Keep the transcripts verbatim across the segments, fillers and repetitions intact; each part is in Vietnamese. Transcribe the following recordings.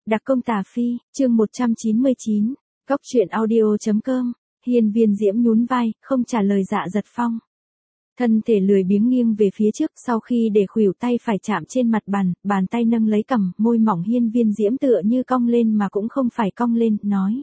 Đặc công Tà Phi, chương một trăm chín mươi chín, Cóc truyện audio.com, Hiên Viên Diễm nhún vai, không trả lời Dạ Dật Phong. Thân thể lười biếng nghiêng về phía trước, sau khi để khuỷu tay phải chạm trên mặt bàn, bàn tay nâng lấy cằm, môi mỏng Hiên Viên Diễm tựa như cong lên mà cũng không phải cong lên, nói.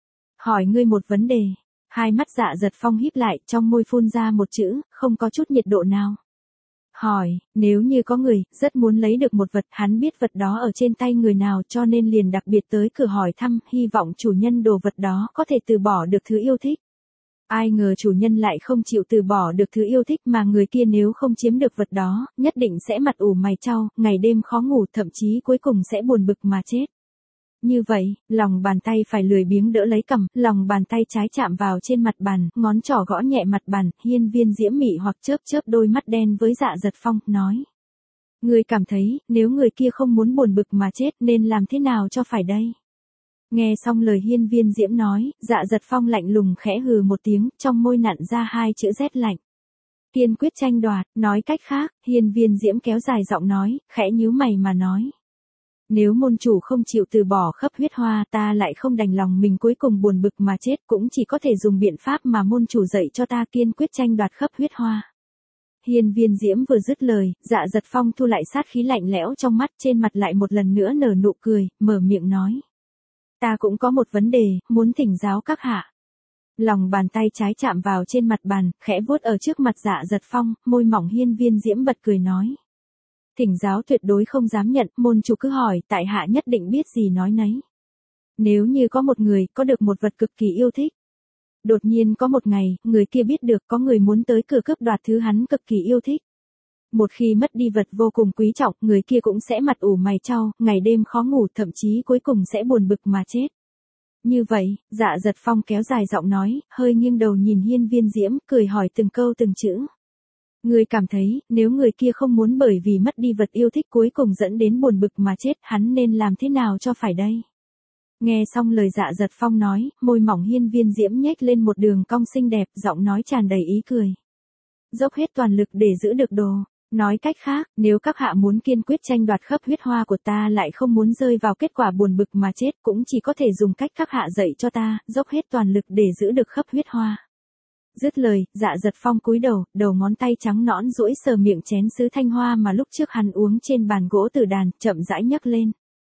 Hỏi ngươi một vấn đề. Hai mắt Dạ Dật Phong híp lại, trong môi phun ra một chữ, không có chút nhiệt độ nào. Hỏi, nếu như có người, rất muốn lấy được một vật, hắn biết vật đó ở trên tay người nào cho nên liền đặc biệt tới cửa hỏi thăm, hy vọng chủ nhân đồ vật đó có thể từ bỏ được thứ yêu thích. Ai ngờ chủ nhân lại không chịu từ bỏ được thứ yêu thích mà người kia nếu không chiếm được vật đó, nhất định sẽ mặt ủ mày chau, ngày đêm khó ngủ, thậm chí cuối cùng sẽ buồn bực mà chết. Như vậy, lòng bàn tay phải lười biếng đỡ lấy cằm, lòng bàn tay trái chạm vào trên mặt bàn, ngón trỏ gõ nhẹ mặt bàn, Hiên Viên Diễm mị hoặc chớp chớp đôi mắt đen với Dạ Dật Phong, nói. Ngươi cảm thấy, nếu người kia không muốn buồn bực mà chết nên làm thế nào cho phải đây? Nghe xong lời Hiên Viên Diễm nói, Dạ Dật Phong lạnh lùng khẽ hừ một tiếng, trong môi nặn ra hai chữ rét lạnh. Kiên quyết tranh đoạt, nói cách khác, Hiên Viên Diễm kéo dài giọng nói, khẽ nhíu mày mà nói. Nếu môn chủ không chịu từ bỏ khắp huyết hoa, ta lại không đành lòng mình cuối cùng buồn bực mà chết, cũng chỉ có thể dùng biện pháp mà môn chủ dạy cho ta, kiên quyết tranh đoạt khắp huyết hoa. Hiên Viên Diễm vừa dứt lời, Dạ Dật Phong thu lại sát khí lạnh lẽo trong mắt, trên mặt lại một lần nữa nở nụ cười, mở miệng nói. Ta cũng có một vấn đề, muốn thỉnh giáo các hạ. Lòng bàn tay trái chạm vào trên mặt bàn, khẽ vuốt ở trước mặt Dạ Dật Phong, môi mỏng Hiên Viên Diễm bật cười nói. Thỉnh giáo tuyệt đối không dám nhận, môn chủ cứ hỏi, tại hạ nhất định biết gì nói nấy. Nếu như có một người, có được một vật cực kỳ yêu thích. Đột nhiên có một ngày, người kia biết được có người muốn tới cửa cướp đoạt thứ hắn cực kỳ yêu thích. Một khi mất đi vật vô cùng quý trọng, người kia cũng sẽ mặt ủ mày chau, ngày đêm khó ngủ, thậm chí cuối cùng sẽ buồn bực mà chết. Như vậy, Dạ Dật Phong kéo dài giọng nói, hơi nghiêng đầu nhìn Hiên Viên Diễm, cười hỏi từng câu từng chữ. Người cảm thấy, nếu người kia không muốn bởi vì mất đi vật yêu thích cuối cùng dẫn đến buồn bực mà chết, hắn nên làm thế nào cho phải đây? Nghe xong lời Dạ Dật Phong nói, môi mỏng Hiên Viên Diễm nhếch lên một đường cong xinh đẹp, giọng nói tràn đầy ý cười. Dốc hết toàn lực để giữ được đồ. Nói cách khác, nếu các hạ muốn kiên quyết tranh đoạt khắp huyết hoa của ta lại không muốn rơi vào kết quả buồn bực mà chết, cũng chỉ có thể dùng cách các hạ dạy cho ta, dốc hết toàn lực để giữ được khắp huyết hoa. Dứt lời, Dạ Dật Phong cúi đầu, đầu ngón tay trắng nõn duỗi sờ miệng chén sứ thanh hoa mà lúc trước hắn uống trên bàn gỗ tử đàn, chậm rãi nhấc lên.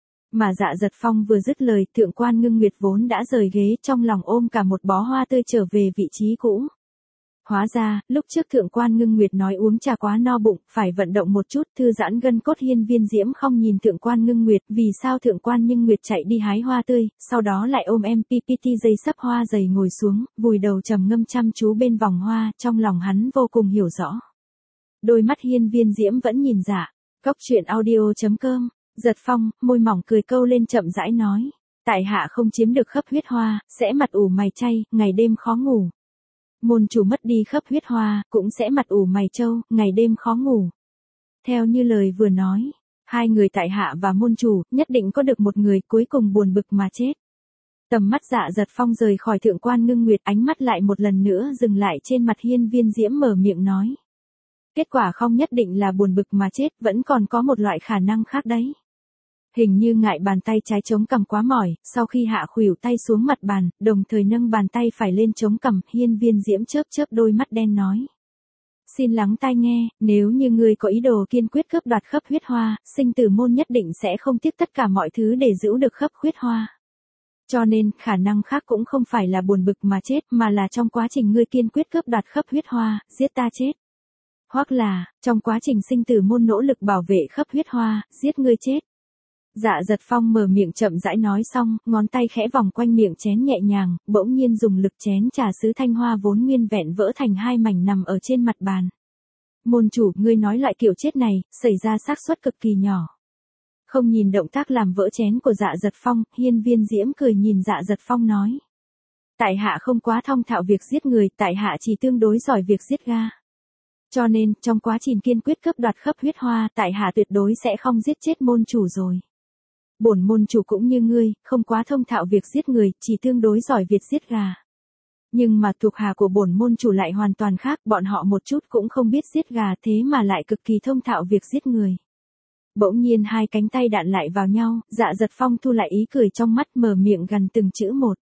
Mà Dạ Dật Phong vừa dứt lời, Thượng Quan Ngưng Nguyệt vốn đã rời ghế, trong lòng ôm cả một bó hoa tươi trở về vị trí cũ. Hóa ra, lúc trước Thượng Quan Ngưng Nguyệt nói uống trà quá no bụng, phải vận động một chút, thư giãn gân cốt. Hiên Viên Diễm không nhìn Thượng Quan Ngưng Nguyệt, vì sao Thượng Quan Ngưng Nguyệt chạy đi hái hoa tươi, sau đó lại ôm em pê pê tê dây sắp hoa dày ngồi xuống, vùi đầu trầm ngâm chăm chú bên vòng hoa, trong lòng hắn vô cùng hiểu rõ. Đôi mắt Hiên Viên Diễm vẫn nhìn Dạ. Cóc truyện audio.com, Dật Phong, môi mỏng cười câu lên chậm rãi nói. Tại hạ không chiếm được khắp huyết hoa, sẽ mặt ủ mày chay, ngày đêm khó ngủ. Môn chủ mất đi khắp huyết hoa, cũng sẽ mặt ủ mày trâu, ngày đêm khó ngủ. Theo như lời vừa nói, hai người tại hạ và môn chủ, nhất định có được một người cuối cùng buồn bực mà chết. Tầm mắt Dạ Dật Phong rời khỏi Thượng Quan Ngưng Nguyệt, ánh mắt lại một lần nữa dừng lại trên mặt Hiên Viên Diễm, mở miệng nói. Kết quả không nhất định là buồn bực mà chết, vẫn còn có một loại khả năng khác đấy. Hình như ngại bàn tay trái chống cằm quá mỏi, sau khi hạ khuỷu tay xuống mặt bàn, đồng thời nâng bàn tay phải lên chống cằm, Hiên Viên Diễm chớp chớp đôi mắt đen nói. Xin lắng tai nghe, nếu như ngươi có ý đồ kiên quyết cướp đoạt khắp huyết hoa, sinh tử môn nhất định sẽ không tiếc tất cả mọi thứ để giữ được khắp huyết hoa. Cho nên, khả năng khác cũng không phải là buồn bực mà chết, mà là trong quá trình ngươi kiên quyết cướp đoạt khắp huyết hoa, giết ta chết. Hoặc là, trong quá trình sinh tử môn nỗ lực bảo vệ khắp huyết hoa, giết ngươi chết. Dạ Dật Phong mở miệng chậm rãi nói xong, ngón tay khẽ vòng quanh miệng chén nhẹ nhàng, bỗng nhiên dùng lực chén trà sứ thanh hoa vốn nguyên vẹn vỡ thành hai mảnh nằm ở trên mặt bàn. Môn chủ, ngươi nói loại kiểu chết này, xảy ra xác suất cực kỳ nhỏ. Không nhìn động tác làm vỡ chén của Dạ Dật Phong, Hiên Viên Diễm cười nhìn Dạ Dật Phong nói. Tại hạ không quá thông thạo việc giết người, tại hạ chỉ tương đối giỏi việc giết ga. Cho nên, trong quá trình kiên quyết cướp đoạt khắp huyết hoa, tại hạ tuyệt đối sẽ không giết chết môn chủ rồi. Bổn môn chủ cũng như ngươi, không quá thông thạo việc giết người, chỉ tương đối giỏi việc giết gà. Nhưng mà thuộc hạ của bổn môn chủ lại hoàn toàn khác, bọn họ một chút cũng không biết giết gà thế mà lại cực kỳ thông thạo việc giết người. Bỗng nhiên hai cánh tay đạn lại vào nhau, Dạ Dật Phong thu lại ý cười trong mắt, mở miệng gằn từng chữ một.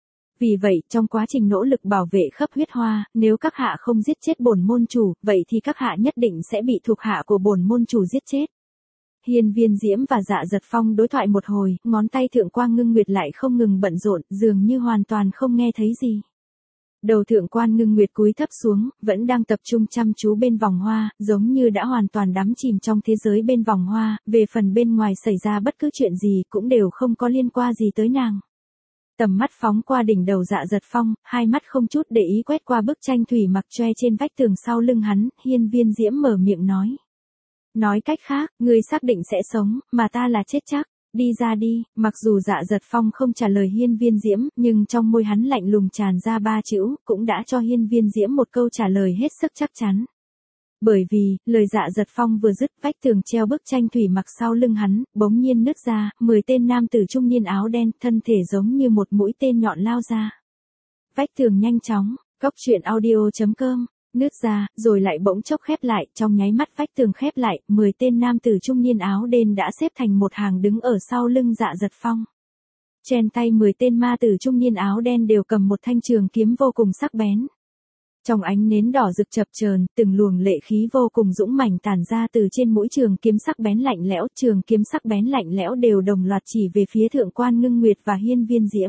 Vì vậy, trong quá trình nỗ lực bảo vệ khắp huyết hoa, nếu các hạ không giết chết bổn môn chủ, vậy thì các hạ nhất định sẽ bị thuộc hạ của bổn môn chủ giết chết. Hiên Viên Diễm và Dạ Dật Phong đối thoại một hồi, ngón tay Thượng Quan Ngưng Nguyệt lại không ngừng bận rộn, dường như hoàn toàn không nghe thấy gì. Đầu Thượng Quan Ngưng Nguyệt cúi thấp xuống, vẫn đang tập trung chăm chú bên vòng hoa, giống như đã hoàn toàn đắm chìm trong thế giới bên vòng hoa, về phần bên ngoài xảy ra bất cứ chuyện gì cũng đều không có liên quan gì tới nàng. Tầm mắt phóng qua đỉnh đầu Dạ Dật Phong, hai mắt không chút để ý quét qua bức tranh thủy mặc choe trên vách tường sau lưng hắn, Hiên Viên Diễm mở miệng nói. Nói cách khác, ngươi xác định sẽ sống, mà ta là chết chắc. Đi ra đi. Mặc dù Dạ Dật Phong không trả lời Hiên Viên Diễm, nhưng trong môi hắn lạnh lùng tràn ra ba chữ, cũng đã cho Hiên Viên Diễm một câu trả lời hết sức chắc chắn. Bởi vì, lời Dạ Dật Phong vừa dứt, vách tường treo bức tranh thủy mặc sau lưng hắn, bỗng nhiên nứt ra, mười tên nam tử trung niên áo đen, thân thể giống như một mũi tên nhọn lao ra. Vách tường nhanh chóng, Cóc Truyện Audio chấm com, nứt ra, rồi lại bỗng chốc khép lại, trong nháy mắt vách tường khép lại, mười tên nam tử trung niên áo đen đã xếp thành một hàng đứng ở sau lưng Dạ Dật Phong. Trên tay mười tên ma tử trung niên áo đen đều cầm một thanh trường kiếm vô cùng sắc bén. Trong ánh nến đỏ rực chập chờn, từng luồng lệ khí vô cùng dũng mãnh tản ra từ trên mũi trường kiếm sắc bén lạnh lẽo, trường kiếm sắc bén lạnh lẽo đều đồng loạt chỉ về phía Thượng Quan Ngưng Nguyệt và Hiên Viên Diễm.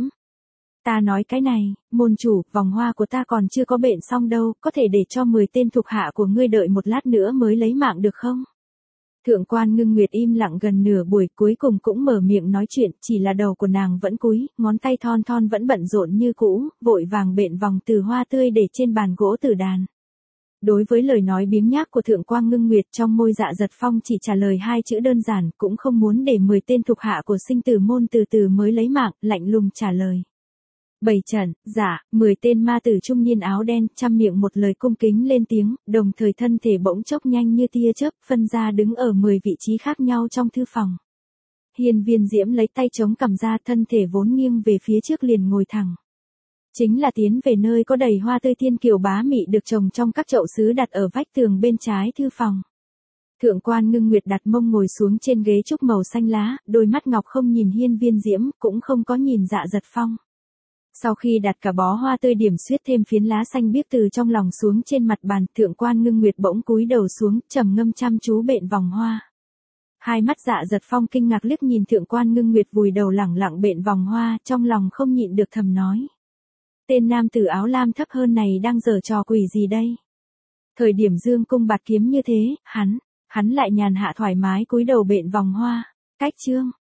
Ta nói cái này, môn chủ, vòng hoa của ta còn chưa có bện xong đâu, có thể để cho mười tên thuộc hạ của ngươi đợi một lát nữa mới lấy mạng được không? Thượng Quan Ngưng Nguyệt im lặng gần nửa buổi, cuối cùng cũng mở miệng nói chuyện, chỉ là đầu của nàng vẫn cúi, ngón tay thon thon vẫn bận rộn như cũ, vội vàng bện vòng từ hoa tươi để trên bàn gỗ tử đàn. Đối với lời nói biếng nhác của Thượng Quan Ngưng Nguyệt, trong môi Dạ Dật Phong chỉ trả lời hai chữ đơn giản, cũng không muốn để mười tên thuộc hạ của sinh tử môn từ từ mới lấy mạng, lạnh lùng trả lời. Bảy trận, dạ, mười tên ma tử trung niên áo đen, trăm miệng một lời cung kính lên tiếng, đồng thời thân thể bỗng chốc nhanh như tia chớp, phân ra đứng ở mười vị trí khác nhau trong thư phòng. Hiên Viên Diễm lấy tay chống cằm ra, thân thể vốn nghiêng về phía trước liền ngồi thẳng. Chính là tiến về nơi có đầy hoa tươi thiên kiều bá mị được trồng trong các chậu sứ đặt ở vách tường bên trái thư phòng. Thượng Quan Ngưng Nguyệt đặt mông ngồi xuống trên ghế trúc màu xanh lá, đôi mắt ngọc không nhìn Hiên Viên Diễm, cũng không có nhìn Dạ Dật Phong. Sau khi đặt cả bó hoa tươi điểm xuyết thêm phiến lá xanh biếc từ trong lòng xuống trên mặt bàn, Thượng Quan Ngưng Nguyệt bỗng cúi đầu xuống, trầm ngâm chăm chú bện vòng hoa. Hai mắt Dạ Dật Phong kinh ngạc liếc nhìn Thượng Quan Ngưng Nguyệt vùi đầu lẳng lặng bện vòng hoa, trong lòng không nhịn được thầm nói. Tên nam tử áo lam thấp hơn này đang giở trò quỷ gì đây? Thời điểm dương cung bạt kiếm như thế, hắn, hắn lại nhàn hạ thoải mái cúi đầu bện vòng hoa. Cách chương